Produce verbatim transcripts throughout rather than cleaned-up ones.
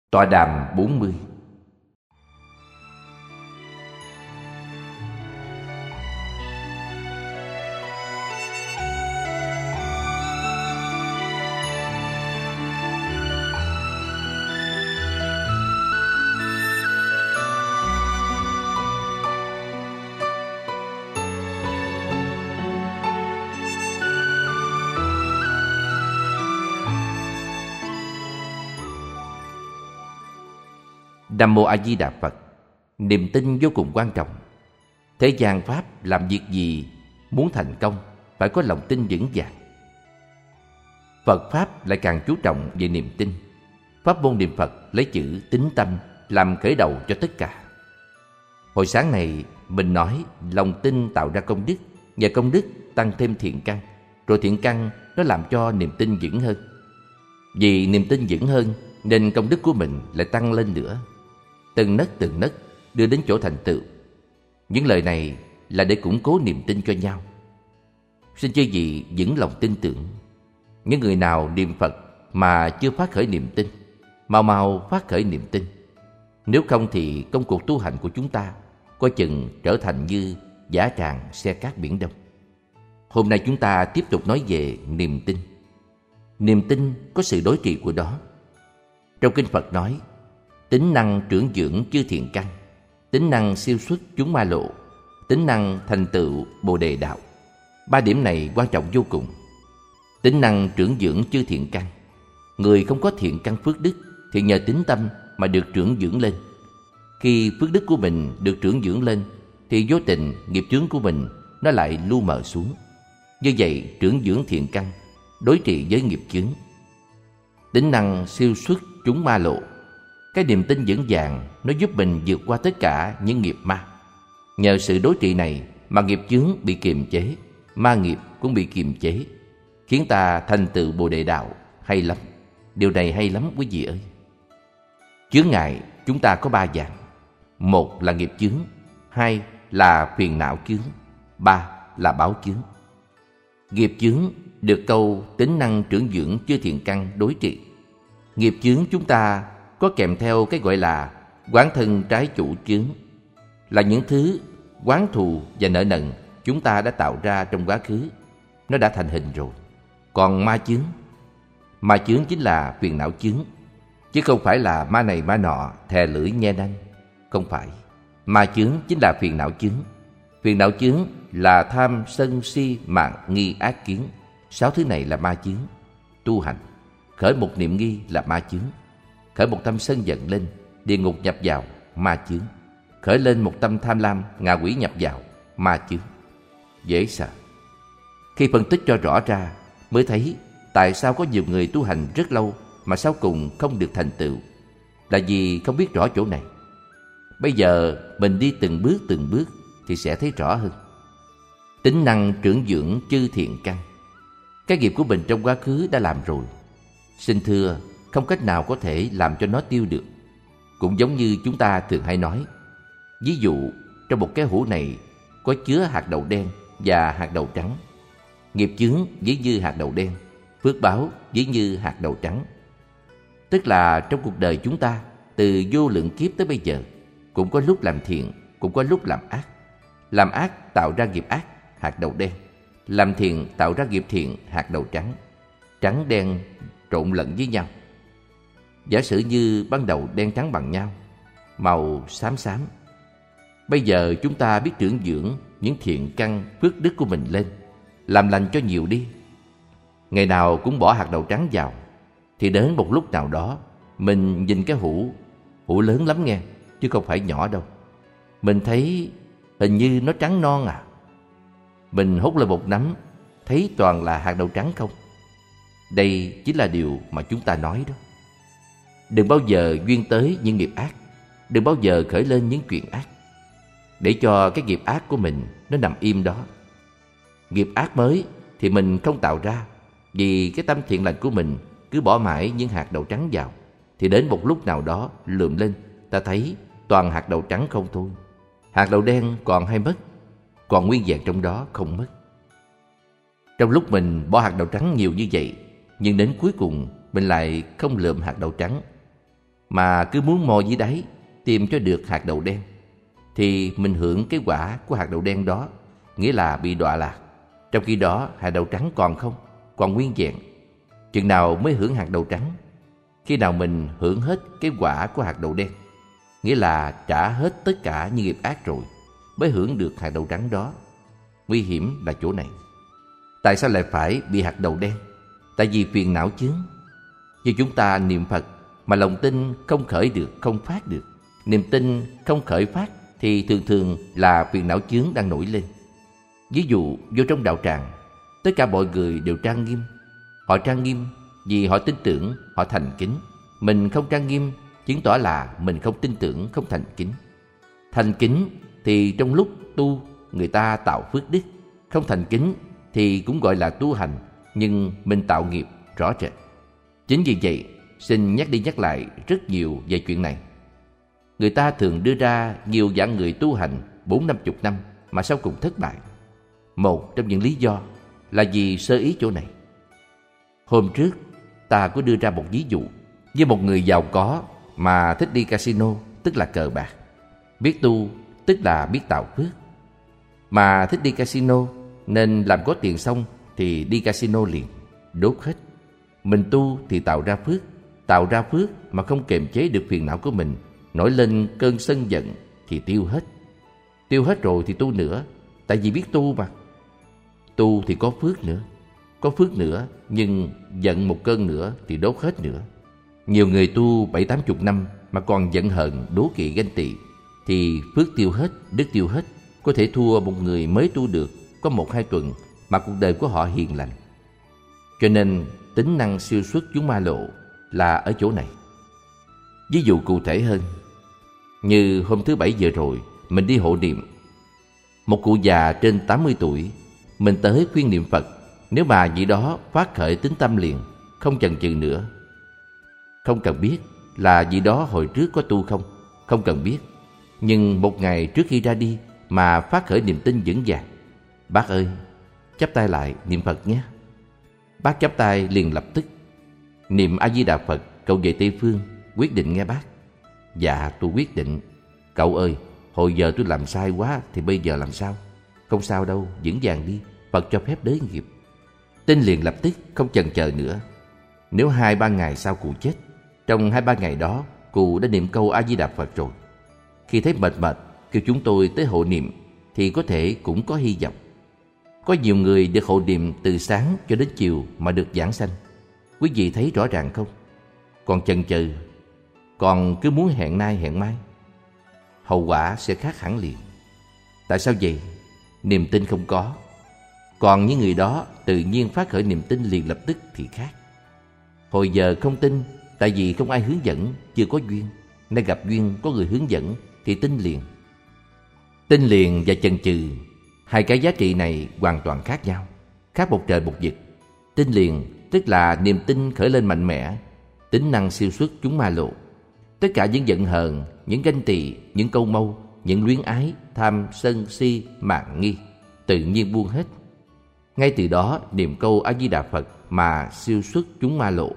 Tọa đàm bốn mươi. Nam Mô A Di Đà Phật. Niềm tin vô cùng quan trọng. Thế gian Pháp làm việc gì muốn thành công phải có lòng tin vững vàng. Phật Pháp lại càng chú trọng về niềm tin. Pháp môn niệm Phật lấy chữ tín tâm làm khởi đầu cho tất cả. Hồi sáng này mình nói lòng tin tạo ra công đức, và công đức tăng thêm thiện căn, rồi thiện căn nó làm cho niềm tin vững hơn. Vì niềm tin vững hơn nên công đức của mình lại tăng lên nữa, từng nấc từng nấc đưa đến chỗ thành tựu. Những lời này là để củng cố niềm tin cho nhau. Xin chư vị vững lòng tin tưởng. Những người nào niệm Phật mà chưa phát khởi niềm tin, mau mau phát khởi niềm tin. Nếu không thì công cuộc tu hành của chúng ta coi chừng trở thành như dã tràng xe cát biển Đông. Hôm nay chúng ta tiếp tục nói về niềm tin. Niềm tin có sự đối trị của đó. Trong Kinh Phật nói, tính năng trưởng dưỡng chư thiện căn, tính năng siêu xuất chúng ma lộ, tính năng thành tựu Bồ Đề đạo. Ba điểm này quan trọng vô cùng. Tính năng trưởng dưỡng chư thiện căn. Người không có thiện căn phước đức thì nhờ tín tâm mà được trưởng dưỡng lên. Khi phước đức của mình được trưởng dưỡng lên thì vô tình nghiệp chướng của mình nó lại lu mờ xuống. Như vậy trưởng dưỡng thiện căn đối trị với nghiệp chướng. Tính năng siêu xuất chúng ma lộ. Cái niềm tin vững vàng nó giúp mình vượt qua tất cả những nghiệp ma. Nhờ sự đối trị này mà nghiệp chướng bị kiềm chế, ma nghiệp cũng bị kiềm chế, khiến ta thành tựu Bồ Đề đạo. Hay lắm, điều này hay lắm quý vị ơi. Chướng ngại chúng ta có ba dạng. Một là nghiệp chướng, hai là phiền não chướng, ba là báo chướng. Nghiệp chướng được câu tính năng trưởng dưỡng chư thiện căn đối trị. Nghiệp chướng chúng ta có kèm theo cái gọi là oán thân trái chủ chướng, là những thứ oán thù và nợ nần chúng ta đã tạo ra trong quá khứ. Nó đã thành hình rồi. Còn ma chướng, ma chướng chính là phiền não chướng, chứ không phải là ma này ma nọ thè lưỡi nhe nanh. Không phải. Ma chướng chính là phiền não chướng. Phiền não chướng là tham sân si mạn nghi ác kiến. Sáu thứ này là ma chướng. Tu hành khởi một niệm nghi là ma chướng, khởi một tâm sân giận lên, địa ngục nhập vào, ma chướng. Khởi lên một tâm tham lam, ngạ quỷ nhập vào, ma chướng. Dễ sợ. Khi phân tích cho rõ ra mới thấy tại sao có nhiều người tu hành rất lâu mà sau cùng không được thành tựu, là vì không biết rõ chỗ này. Bây giờ mình đi từng bước từng bước thì sẽ thấy rõ hơn. Tính năng trưởng dưỡng chư thiện căn. Cái nghiệp của mình trong quá khứ đã làm rồi, xin thưa không cách nào có thể làm cho nó tiêu được. Cũng giống như chúng ta thường hay nói, ví dụ trong một cái hũ này có chứa hạt đậu đen và hạt đậu trắng. Nghiệp chướng ví như hạt đậu đen, phước báo ví như hạt đậu trắng. Tức là trong cuộc đời chúng ta, từ vô lượng kiếp tới bây giờ, cũng có lúc làm thiện, cũng có lúc làm ác. Làm ác tạo ra nghiệp ác, hạt đậu đen. Làm thiện tạo ra nghiệp thiện, hạt đậu trắng. Trắng đen trộn lẫn với nhau. Giả sử như ban đầu đen trắng bằng nhau, màu xám xám. Bây giờ chúng ta biết trưởng dưỡng những thiện căn phước đức của mình lên, làm lành cho nhiều đi. Ngày nào cũng bỏ hạt đậu trắng vào, thì đến một lúc nào đó mình nhìn cái hũ, hũ lớn lắm nghe, chứ không phải nhỏ đâu. Mình thấy hình như nó trắng non à. Mình hút lên một nắm, thấy toàn là hạt đậu trắng không. Đây chính là điều mà chúng ta nói đó. Đừng bao giờ duyên tới những nghiệp ác, đừng bao giờ khởi lên những chuyện ác, để cho cái nghiệp ác của mình nó nằm im đó. Nghiệp ác mới thì mình không tạo ra, vì cái tâm thiện lành của mình cứ bỏ mãi những hạt đậu trắng vào, thì đến một lúc nào đó lượm lên, ta thấy toàn hạt đậu trắng không thôi. Hạt đậu đen còn hay mất, còn nguyên vẹn trong đó không mất. Trong lúc mình bỏ hạt đậu trắng nhiều như vậy, nhưng đến cuối cùng mình lại không lượm hạt đậu trắng. mà cứ muốn mò dưới đáy tìm cho được hạt đậu đen, thì mình hưởng cái quả của hạt đậu đen đó, nghĩa là bị đọa lạc. Trong khi đó hạt đậu trắng còn không, còn nguyên vẹn. Chừng nào mới hưởng hạt đậu trắng? Khi nào mình hưởng hết cái quả của hạt đậu đen, nghĩa là trả hết tất cả những nghiệp ác rồi, mới hưởng được hạt đậu trắng đó. Nguy hiểm là chỗ này. Tại sao lại phải bị hạt đậu đen? Tại vì phiền não chướng. Như chúng ta niệm Phật mà lòng tin không khởi được, không phát được, niềm tin không khởi phát, thì thường thường là phiền não chướng đang nổi lên. Ví dụ vô trong đạo tràng, tất cả mọi người đều trang nghiêm. Họ trang nghiêm vì họ tin tưởng, họ thành kính. Mình không trang nghiêm chứng tỏ là mình không tin tưởng, không thành kính. Thành kính thì trong lúc tu người ta tạo phước đức, không thành kính thì cũng gọi là tu hành, nhưng mình tạo nghiệp rõ rệt. Chính vì vậy, xin nhắc đi nhắc lại rất nhiều về chuyện này. Người ta thường đưa ra nhiều dạng người tu hành bốn năm chục năm mà sau cùng thất bại. Một trong những lý do là vì sơ ý chỗ này. Hôm trước, ta có đưa ra một ví dụ với một người giàu có mà thích đi casino, tức là cờ bạc. Biết tu, tức là biết tạo phước. Mà thích đi casino nên làm có tiền xong thì đi casino liền, đốt hết. Mình tu thì tạo ra phước, tạo ra phước mà không kiềm chế được phiền não của mình, nổi lên cơn sân giận thì tiêu hết. Tiêu hết rồi thì tu nữa, tại vì biết tu mà. Tu thì có phước nữa, có phước nữa, nhưng giận một cơn nữa thì đốt hết nữa. Nhiều người tu bảy tám chục năm mà còn giận hờn, đố kỵ, ganh tị, thì phước tiêu hết, đức tiêu hết. Có thể thua một người mới tu được có một hai tuần mà cuộc đời của họ hiền lành. Cho nên tính năng siêu xuất chúng ma lộ là ở chỗ này. Ví dụ cụ thể hơn, như hôm thứ Bảy vừa rồi mình đi hộ niệm. Một cụ già trên tám mươi tuổi, mình tới khuyên niệm Phật. Nếu mà vị đó phát khởi tín tâm liền, không chần chừ nữa. Không cần biết là vị đó hồi trước có tu không, không cần biết. Nhưng một ngày trước khi ra đi mà phát khởi niềm tin vững vàng. Bác ơi, chắp tay lại niệm Phật nhé. Bác chắp tay liền lập tức niệm A Di Đà Phật, cậu về Tây Phương, quyết định nghe bác. Dạ tôi quyết định. Cậu ơi, hồi giờ tôi làm sai quá thì bây giờ làm sao? Không sao đâu, vững vàng đi, Phật cho phép đới nghiệp. Tin liền lập tức, không chần chờ nữa. Nếu hai ba ngày sau cụ chết, trong hai ba ngày đó cụ đã niệm câu A Di Đà Phật rồi. Khi thấy mệt mệt kêu chúng tôi tới hộ niệm thì có thể cũng có hy vọng. Có nhiều người được hộ niệm từ sáng cho đến chiều mà được giảng sanh. Quý vị thấy rõ ràng không? Còn chần chừ, còn cứ muốn hẹn nay hẹn mai, hậu quả sẽ khác hẳn liền. Tại sao vậy? Niềm tin không có. Còn những người đó tự nhiên phát khởi niềm tin liền lập tức thì khác. Hồi giờ không tin, tại vì không ai hướng dẫn, chưa có duyên. Nay gặp duyên có người hướng dẫn thì tin liền. Tin liền và chần chừ, hai cái giá trị này hoàn toàn khác nhau, khác một trời một vực. Tin liền tức là niềm tin khởi lên mạnh mẽ, tính năng siêu xuất chúng ma lộ. Tất cả những giận hờn, những ganh tị, những câu mâu, những luyến ái, tham, sân, si, mạn nghi tự nhiên buông hết. Ngay từ đó niệm câu A Di Đà Phật mà siêu xuất chúng ma lộ.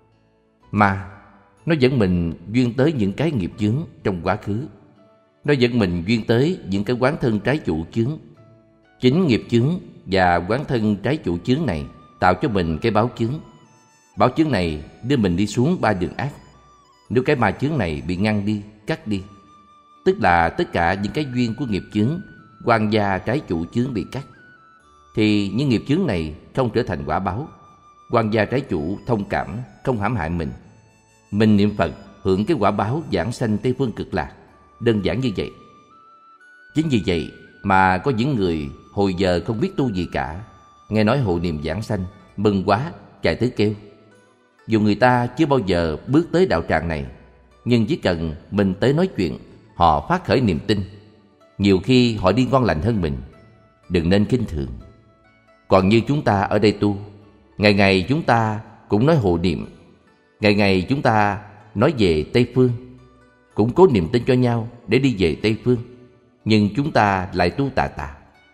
Ma, nó dẫn mình duyên tới những cái nghiệp chướng trong quá khứ. Nó dẫn mình duyên tới những cái quán thân trái chủ chướng. Chính nghiệp chướng và quán thân trái chủ chướng này tạo cho mình cái báo chướng. Báo chướng này đưa mình đi xuống ba đường ác. Nếu cái ma chướng này bị ngăn đi, cắt đi, tức là tất cả những cái duyên của nghiệp chướng, quan gia trái chủ chướng bị cắt, thì những nghiệp chướng này không trở thành quả báo. Quan gia trái chủ thông cảm, không hãm hại mình. Mình niệm Phật hưởng cái quả báo giảng sanh Tây Phương Cực Lạc. Đơn giản như vậy. Chính vì vậy mà có những người hồi giờ không biết tu gì cả, nghe nói hộ niệm giảng sanh, mừng quá, chạy tới kêu. Dù người ta chưa bao giờ bước tới đạo tràng này, nhưng chỉ cần mình tới nói chuyện, họ phát khởi niềm tin. Nhiều khi họ đi ngon lành hơn mình. Đừng nên khinh thường. Còn như chúng ta ở đây tu, ngày ngày chúng ta cũng nói hộ niệm, ngày ngày chúng ta nói về Tây Phương, củng cố niềm tin cho nhau để đi về Tây Phương. Nhưng chúng ta lại tu tà tà.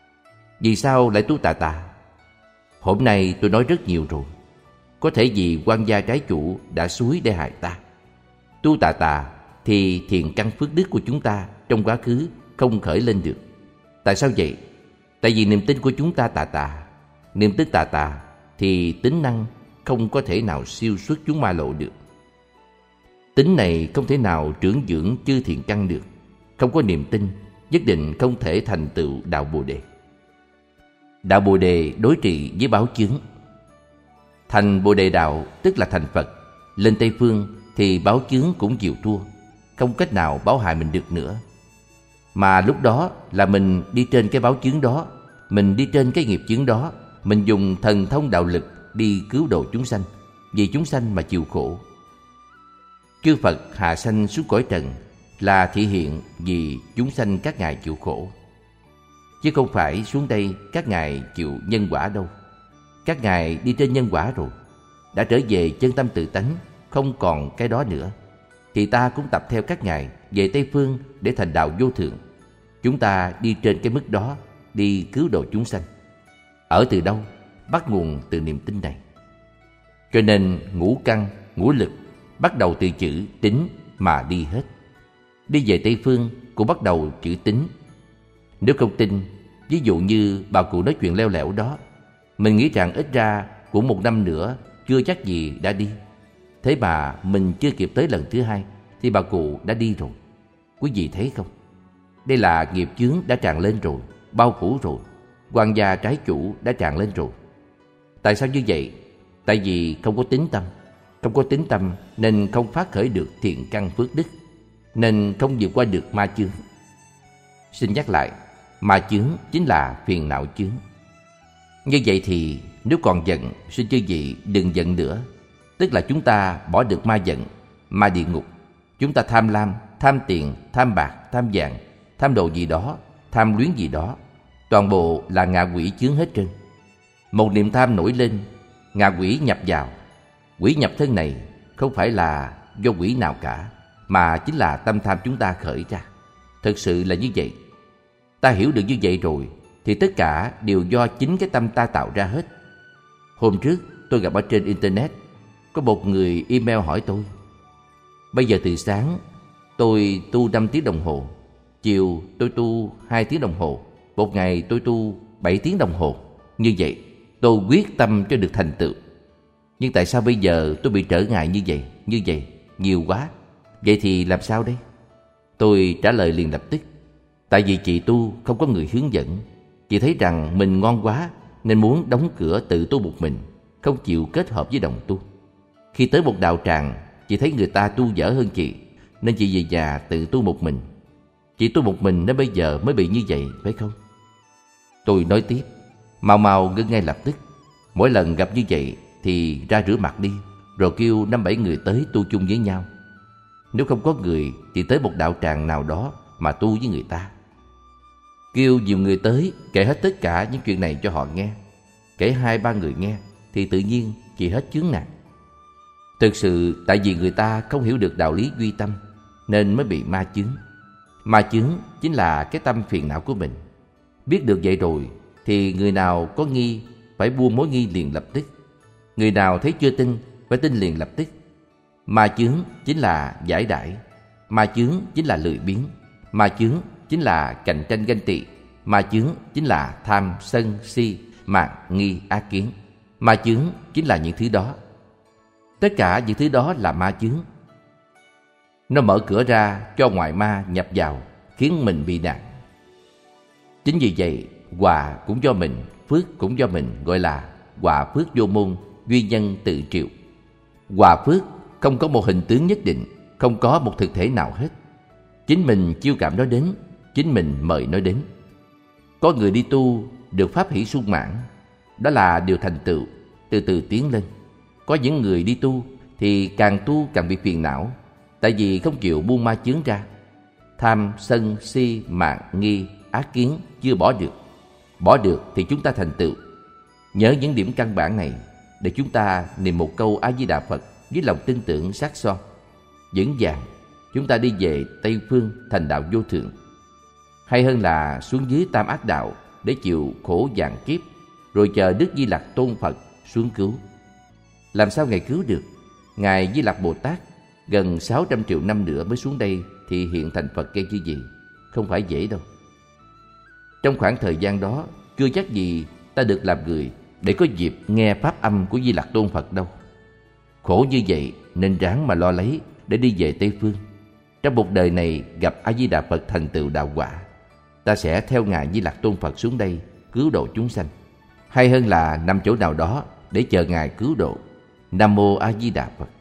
Vì sao lại tu tà tà? Hôm nay tôi nói rất nhiều rồi. Có thể vì quan gia trái chủ đã xúi để hại ta. tu tà tà thì thiện căn phước đức của chúng ta trong quá khứ không khởi lên được. Tại sao vậy? Tại vì niềm tin của chúng ta tà tà. Niềm tin tà tà thì tính năng không có thể nào siêu xuất chúng ma lộ được. Tính này không thể nào trưởng dưỡng chư thiện căn được. Không có niềm tin, nhất định không thể thành tựu đạo Bồ Đề. Đạo Bồ Đề đối trị với báo chướng. Thành Bồ Đề đạo tức là thành Phật. Lên Tây Phương thì báo chướng cũng chịu thua, không cách nào báo hại mình được nữa. Mà lúc đó là mình đi trên cái báo chướng đó, mình đi trên cái nghiệp chướng đó, mình dùng thần thông đạo lực đi cứu độ chúng sanh, vì chúng sanh mà chịu khổ. Chư Phật hạ sanh xuống cõi trần là thể hiện vì chúng sanh các ngài chịu khổ, chứ không phải xuống đây các ngài chịu nhân quả đâu. Các ngài đi trên nhân quả rồi, đã trở về chân tâm tự tánh, không còn cái đó nữa, thì ta cũng tập theo các ngài về Tây Phương để thành đạo vô thượng. Chúng ta đi trên cái mức đó, đi cứu độ chúng sanh. Ở từ đâu? Bắt nguồn từ niềm tin này. Cho nên ngũ căn, ngũ lực bắt đầu từ chữ tín mà đi hết. Đi về Tây Phương cũng bắt đầu chữ tín. Nếu không tin, ví dụ như bà cụ nói chuyện leo lẻo đó, mình nghĩ rằng ít ra cũng một năm nữa chưa chắc gì đã đi. Thế mà mình chưa kịp tới lần thứ hai thì bà cụ đã đi rồi. Quý vị thấy không? Đây là nghiệp chướng đã tràn lên rồi, bao phủ rồi. Quan gia trái chủ đã tràn lên rồi. Tại sao như vậy? Tại vì không có tín tâm. Không có tín tâm nên không phát khởi được thiện căn phước đức, nên không vượt qua được ma chướng. Xin nhắc lại, ma chướng chính là phiền não chướng. Như vậy thì nếu còn giận, xin chư vị đừng giận nữa. Tức là chúng ta bỏ được ma giận, ma địa ngục. Chúng ta tham lam, tham tiền, tham bạc, tham vàng, tham đồ gì đó, tham luyến gì đó, toàn bộ là ngạ quỷ chướng hết trơn. Một niệm tham nổi lên, ngạ quỷ nhập vào. Quỷ nhập thân này không phải là do quỷ nào cả, mà chính là tâm tham chúng ta khởi ra. Thực sự là như vậy. Ta hiểu được như vậy rồi thì tất cả đều do chính cái tâm ta tạo ra hết. Hôm trước tôi gặp ở trên Internet, có một người email hỏi tôi: bây giờ từ sáng tôi tu năm tiếng đồng hồ, chiều tôi tu hai tiếng đồng hồ, một ngày tôi tu bảy tiếng đồng hồ. Như vậy tôi quyết tâm cho được thành tựu. Nhưng tại sao bây giờ tôi bị trở ngại như vậy, như vậy, nhiều quá? Vậy thì làm sao đây? Tôi trả lời liền lập tức: tại vì chị tu không có người hướng dẫn. Chị thấy rằng mình ngon quá nên muốn đóng cửa tự tu một mình, không chịu kết hợp với đồng tu. Khi tới một đạo tràng, chị thấy người ta tu dở hơn chị, nên chị về nhà tự tu một mình. Chị tu một mình nên bây giờ mới bị như vậy, phải không? Tôi nói tiếp: mau mau ngưng ngay lập tức. Mỗi lần gặp như vậy thì ra rửa mặt đi, rồi kêu năm bảy người tới tu chung với nhau. Nếu không có người thì tới một đạo tràng nào đó mà tu với người ta. Kêu nhiều người tới, kể hết tất cả những chuyện này cho họ nghe. Kể hai ba người nghe thì tự nhiên chị hết chướng nạn. Thực sự tại vì người ta không hiểu được đạo lý duy tâm nên mới bị ma chướng. Ma chướng chính là cái tâm phiền não của mình. Biết được vậy rồi thì người nào có nghi phải buông mối nghi liền lập tức. Người nào thấy chưa tin phải tin liền lập tức. Ma chướng chính là giải đãi. Ma chướng chính là lười biếng. Ma chướng chính là cạnh tranh ganh tị. Ma chướng chính là tham sân si mạn nghi ác kiến. Ma chướng chính là những thứ đó. Tất cả những thứ đó là ma chướng. Nó mở cửa ra cho ngoại ma nhập vào, khiến mình bị nạn. Chính vì vậy, hòa cũng do mình, phước cũng do mình, gọi là hòa phước vô môn, duy nhân tự triệu. Hòa phước không có một hình tướng nhất định, không có một thực thể nào hết. Chính mình chiêu cảm nó đến, chính mình mời nó đến. Có người đi tu được pháp hỷ sung mãn, đó là điều thành tựu, từ từ tiến lên. Có những người đi tu thì càng tu càng bị phiền não, tại vì không chịu buông ma chướng ra. Tham, sân, si, mạn, nghi, ác kiến chưa bỏ được. Bỏ được thì chúng ta thành tựu. Nhớ những điểm căn bản này để chúng ta niệm một câu A Di Đà Phật với lòng tin tưởng sát son, vững vàng. Chúng ta đi về Tây Phương thành đạo vô thượng. Hay hơn là xuống dưới tam ác đạo để chịu khổ vạn kiếp, rồi chờ Đức Di Lặc Tôn Phật xuống cứu. Làm sao Ngài cứu được? Ngài Di Lặc Bồ Tát gần sáu trăm triệu năm nữa mới xuống đây thì hiện thành Phật kia chứ gì. Không phải dễ đâu. Trong khoảng thời gian đó, chưa chắc gì ta được làm người để có dịp nghe pháp âm của Di Lặc Tôn Phật đâu. Khổ như vậy nên ráng mà lo lấy để đi về Tây Phương. Trong một đời này gặp A Di Đà Phật thành tựu đạo quả, ta sẽ theo Ngài Di Lặc Tôn Phật xuống đây cứu độ chúng sanh. Hay hơn là nằm chỗ nào đó để chờ Ngài cứu độ. Nam Mô A Di Đà Phật.